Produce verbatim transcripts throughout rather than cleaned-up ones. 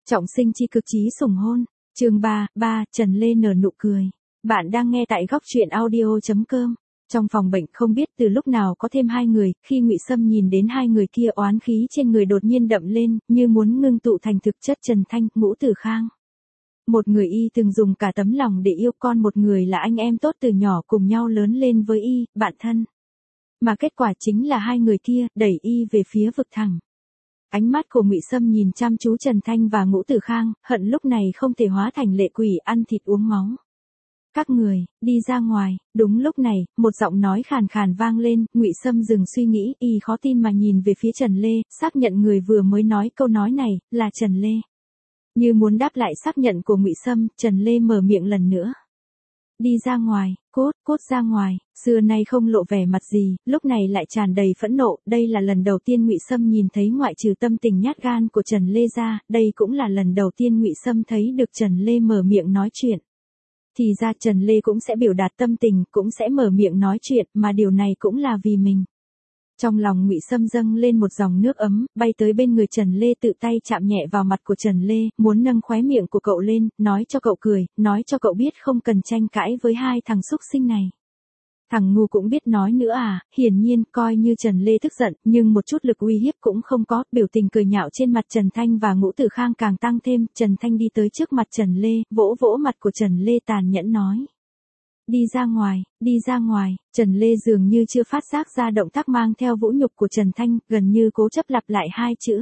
Trọng sinh chi cực chí sủng hôn, chương ba, ba, Trần Lê nở nụ cười. Bạn đang nghe tại góc truyện audio chấm com. Trong phòng bệnh không biết từ lúc nào có thêm hai người, khi Ngụy Sâm nhìn đến hai người kia oán khí trên người đột nhiên đậm lên, như muốn ngưng tụ thành thực chất Trần Thanh, Ngũ Tử Khang. Một người y từng dùng cả tấm lòng để yêu con, một người là anh em tốt từ nhỏ cùng nhau lớn lên với y, bạn thân. Mà kết quả chính là hai người kia đẩy y về phía vực thẳm. Ánh mắt của Ngụy Sâm nhìn chăm chú Trần Thanh và Ngũ Tử Khang, hận lúc này không thể hóa thành lệ quỷ ăn thịt uống máu. Các người, đi ra ngoài. Đúng lúc này, một giọng nói khàn khàn vang lên, Ngụy Sâm dừng suy nghĩ, y khó tin mà nhìn về phía Trần Lê, xác nhận người vừa mới nói câu nói này, là Trần Lê. Như muốn đáp lại xác nhận của Ngụy Sâm, Trần Lê mở miệng lần nữa. Đi ra ngoài, cốt, cốt ra ngoài, xưa nay không lộ vẻ mặt gì, lúc này lại tràn đầy phẫn nộ, đây là lần đầu tiên Ngụy Sâm nhìn thấy ngoại trừ tâm tình nhát gan của Trần Lê ra, đây cũng là lần đầu tiên Ngụy Sâm thấy được Trần Lê mở miệng nói chuyện. Thì ra Trần Lê cũng sẽ biểu đạt tâm tình, cũng sẽ mở miệng nói chuyện, mà điều này cũng là vì mình. Trong lòng Ngụy Sâm dâng lên một dòng nước ấm, bay tới bên người Trần Lê, tự tay chạm nhẹ vào mặt của Trần Lê, muốn nâng khóe miệng của cậu lên, nói cho cậu cười, nói cho cậu biết không cần tranh cãi với hai thằng xúc sinh này. Thằng ngu cũng biết nói nữa à, hiển nhiên coi như Trần Lê tức giận, nhưng một chút lực uy hiếp cũng không có, biểu tình cười nhạo trên mặt Trần Thanh và Ngũ Tử Khang càng tăng thêm, Trần Thanh đi tới trước mặt Trần Lê, vỗ vỗ mặt của Trần Lê tàn nhẫn nói. Đi ra ngoài, đi ra ngoài, Trần Lê dường như chưa phát giác ra động tác mang theo vũ nhục của Trần Thanh, gần như cố chấp lặp lại hai chữ.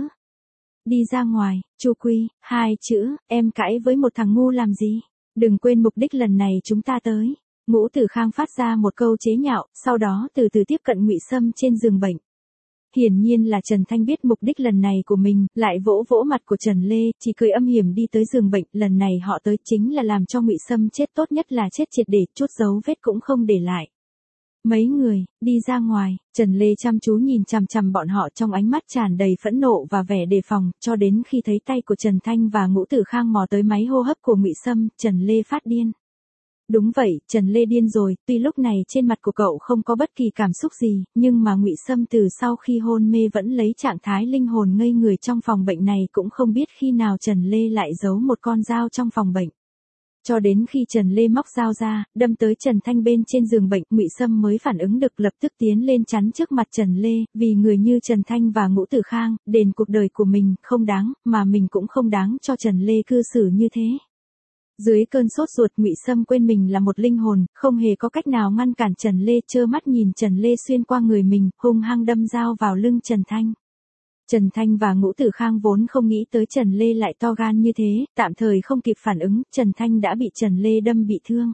Đi ra ngoài, Chu Quy, hai chữ, em cãi với một thằng ngu làm gì? Đừng quên mục đích lần này chúng ta tới. Ngũ Tử Khang phát ra một câu chế nhạo, sau đó từ từ tiếp cận Ngụy Sâm trên giường bệnh. Hiển nhiên là Trần Thanh biết mục đích lần này của mình, lại vỗ vỗ mặt của Trần Lê, chỉ cười âm hiểm đi tới giường bệnh, lần này họ tới chính là làm cho Ngụy Sâm chết, tốt nhất là chết triệt để, chút dấu vết cũng không để lại. Mấy người, đi ra ngoài, Trần Lê chăm chú nhìn chằm chằm bọn họ trong ánh mắt tràn đầy phẫn nộ và vẻ đề phòng, cho đến khi thấy tay của Trần Thanh và Ngũ Tử Khang mò tới máy hô hấp của Ngụy Sâm, Trần Lê phát điên. Đúng vậy, Trần Lê điên rồi, tuy lúc này trên mặt của cậu không có bất kỳ cảm xúc gì, nhưng mà Ngụy Sâm từ sau khi hôn mê vẫn lấy trạng thái linh hồn ngây người trong phòng bệnh này, cũng không biết khi nào Trần Lê lại giấu một con dao trong phòng bệnh. Cho đến khi Trần Lê móc dao ra, đâm tới Trần Thanh bên trên giường bệnh, Ngụy Sâm mới phản ứng được, lập tức tiến lên chắn trước mặt Trần Lê, vì người như Trần Thanh và Ngũ Tử Khang, đền cuộc đời của mình, không đáng, mà mình cũng không đáng cho Trần Lê cư xử như thế. Dưới cơn sốt ruột, Ngụy Sâm quên mình là một linh hồn, không hề có cách nào ngăn cản Trần Lê, trơ mắt nhìn Trần Lê xuyên qua người mình, hung hăng đâm dao vào lưng Trần Thanh. Trần Thanh và Ngũ Tử Khang vốn không nghĩ tới Trần Lê lại to gan như thế, tạm thời không kịp phản ứng, Trần Thanh đã bị Trần Lê đâm bị thương.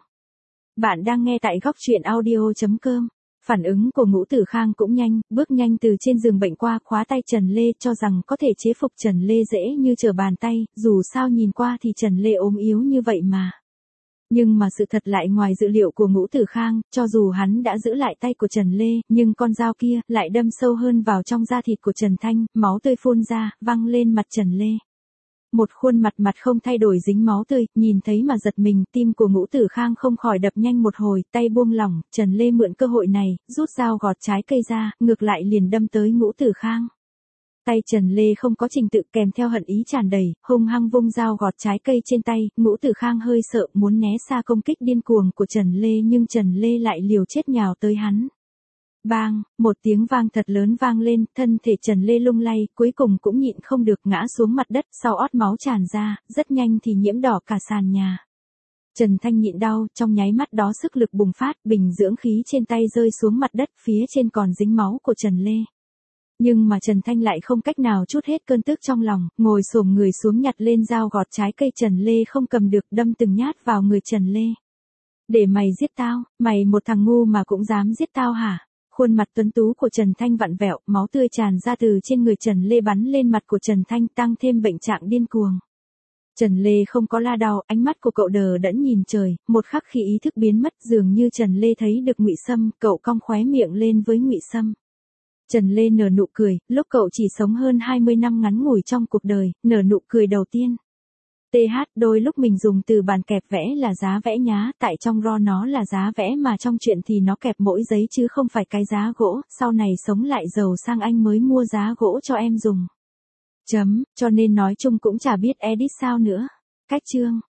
Bạn đang nghe tại góc truyện audio chấm com. Phản ứng của Ngũ Tử Khang cũng nhanh, bước nhanh từ trên giường bệnh qua, khóa tay Trần Lê, cho rằng có thể chế phục Trần Lê dễ như trở bàn tay, dù sao nhìn qua thì Trần Lê ốm yếu như vậy mà. Nhưng mà sự thật lại ngoài dự liệu của Ngũ Tử Khang, cho dù hắn đã giữ lại tay của Trần Lê, nhưng con dao kia lại đâm sâu hơn vào trong da thịt của Trần Thanh, máu tươi phun ra, văng lên mặt Trần Lê. Một khuôn mặt mặt không thay đổi dính máu tươi, nhìn thấy mà giật mình, tim của Ngũ Tử Khang không khỏi đập nhanh một hồi, tay buông lỏng, Trần Lê mượn cơ hội này, rút dao gọt trái cây ra, ngược lại liền đâm tới Ngũ Tử Khang. Tay Trần Lê không có trình tự, kèm theo hận ý tràn đầy, hung hăng vung dao gọt trái cây trên tay, Ngũ Tử Khang hơi sợ muốn né xa công kích điên cuồng của Trần Lê, nhưng Trần Lê lại liều chết nhào tới hắn. Bang, một tiếng vang thật lớn vang lên, thân thể Trần Lê lung lay, cuối cùng cũng nhịn không được ngã xuống mặt đất, sau ót máu tràn ra, rất nhanh thì nhiễm đỏ cả sàn nhà. Trần Thanh nhịn đau, trong nháy mắt đó sức lực bùng phát, bình dưỡng khí trên tay rơi xuống mặt đất, phía trên còn dính máu của Trần Lê. Nhưng mà Trần Thanh lại không cách nào trút hết cơn tức trong lòng, ngồi xổm người xuống nhặt lên dao gọt trái cây Trần Lê không cầm được, đâm từng nhát vào người Trần Lê. Để mày giết tao, mày một thằng ngu mà cũng dám giết tao hả? Khuôn mặt tuấn tú của Trần Thanh vặn vẹo, máu tươi tràn ra từ trên người Trần Lê bắn lên mặt của Trần Thanh, tăng thêm bệnh trạng điên cuồng. Trần Lê không có la đau, ánh mắt của cậu đờ đẫn nhìn trời, một khắc khi ý thức biến mất, dường như Trần Lê thấy được Ngụy Sâm, cậu cong khóe miệng lên với Ngụy Sâm. Trần Lê nở nụ cười, lúc cậu chỉ sống hơn hai mươi năm ngắn ngủi trong cuộc đời, nở nụ cười đầu tiên. tê hát, đôi lúc mình dùng từ bàn kẹp vẽ là giá vẽ nhá, tại trong ro nó là giá vẽ mà trong chuyện thì nó kẹp mỗi giấy chứ không phải cái giá gỗ, sau này sống lại giàu sang anh mới mua giá gỗ cho em dùng. Chấm, cho nên nói chung cũng chả biết edit sao nữa. Cách chương.